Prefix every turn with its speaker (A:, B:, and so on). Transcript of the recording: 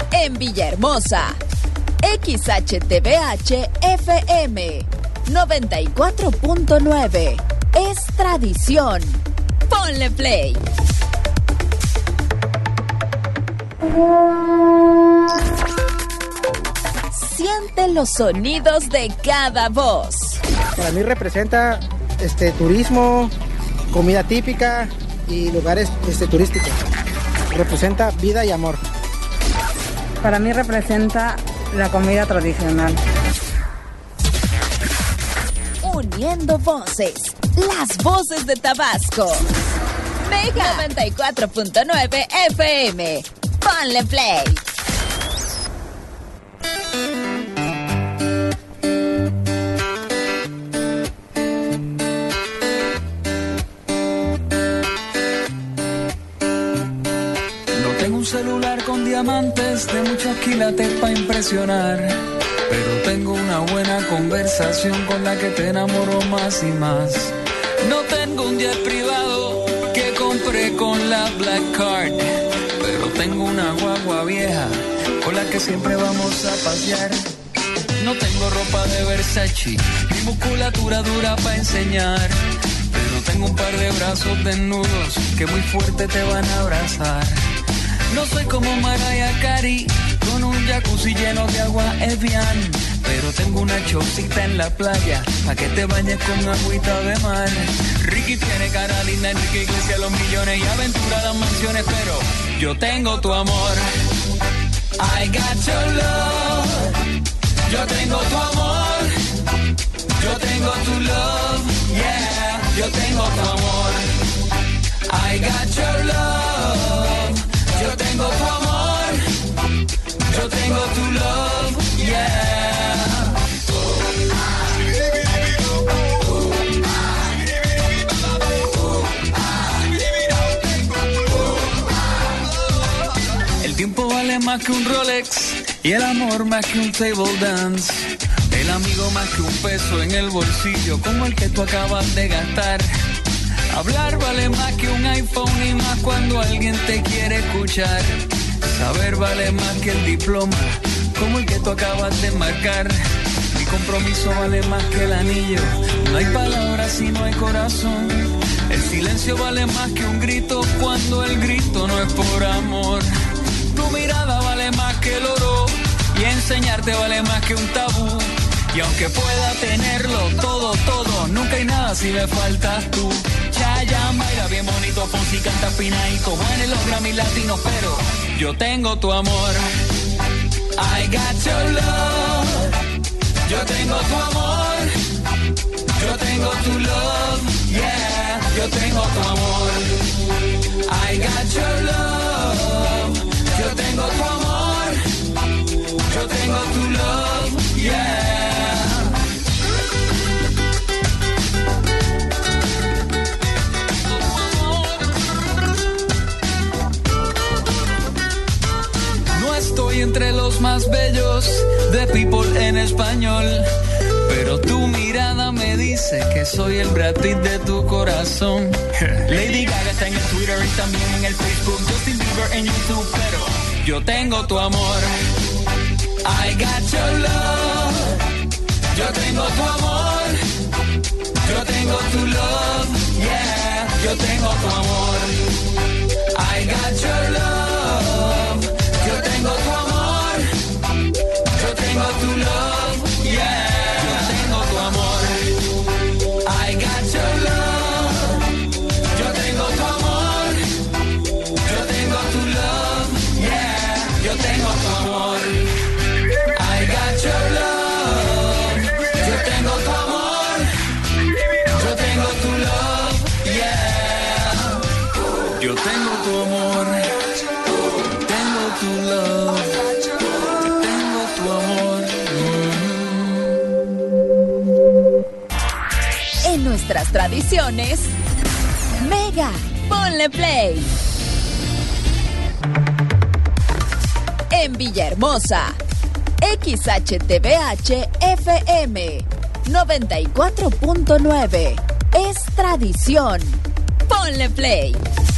A: En Villahermosa, XHTBH FM 94.9. Es tradición. Ponle play. Siente los sonidos de cada voz.
B: Para mí representa turismo, comida típica y lugares turísticos. Representa vida y amor.
C: Para mí representa la comida tradicional.
A: Uniendo voces, las voces de Tabasco. Mega 94.9 FM. Ponle play.
D: No tengo un celular con diamantes de muchos quilates para impresionar, pero tengo una buena conversación con la que te enamoro más y más. No tengo un jet privado que compré con la Black Card, pero tengo una guagua vieja con la que siempre vamos a pasear. No tengo ropa de Versace, ni musculatura dura para enseñar, pero tengo un par de brazos desnudos que muy fuerte te van a abrazar. No soy como Mariah Carey, con un jacuzzi lleno de agua Evian, pero tengo una chocita en la playa, pa' que te bañes con agüita de mar. Ricky tiene cara linda, Enrique Iglesias los millones y aventura las mansiones, pero yo tengo tu amor. I got your love. Yo tengo tu amor. Yo tengo tu love. Yeah, yo tengo tu amor. I got your love. Yo tengo tu amor. Yo tengo tu love. Yeah. El tiempo vale más que un Rolex y el amor más que un table dance. El amigo más que un peso en el bolsillo como el que tú acabas de gastar. Hablar vale más que un iPhone y más cuando alguien te quiere escuchar. Saber vale más que el diploma como el que tú acabas de marcar. Mi compromiso vale más que el anillo. No hay palabras si no hay corazón. El silencio vale más que un grito cuando el grito no es por amor. Tu mirada vale más que el oro y enseñarte vale más que un tabú. Y aunque pueda tenerlo todo, todo, nunca hay nada si me faltas tú. Chayanne baila bien bonito, Fonsi canta finadito, bueno en los Grammy latinos, pero yo tengo tu amor. I got your love. Yo tengo tu amor. Yo tengo tu love. Yeah, yo tengo tu amor. I got your love. Yo tengo tu amor. Yo tengo tu love. Yeah. Estoy entre los más bellos de People en español, pero tu mirada me dice que soy el Brad Pitt de tu corazón. Lady Gaga está en el Twitter y también en el Facebook, Justin Bieber en YouTube, pero yo tengo tu amor. I got your love. Yo tengo tu amor. Yo tengo tu love. Yeah, yo tengo tu amor. I got your love. Yo tengo tu amor. Yo tengo tu love. Yeah, yo tengo tu amor. I got your love. Yo tengo tu amor. Yo tengo tu love. Yeah, yo tengo tu amor. I got your love. Yo tengo tu amor. Yo tengo tu love. Yeah, yo tengo tu amor. Tu love, tengo tu amor.
A: En nuestras tradiciones, Mega, ponle play. En Villahermosa, XHTBH FM 94.9. Es tradición. Ponle play.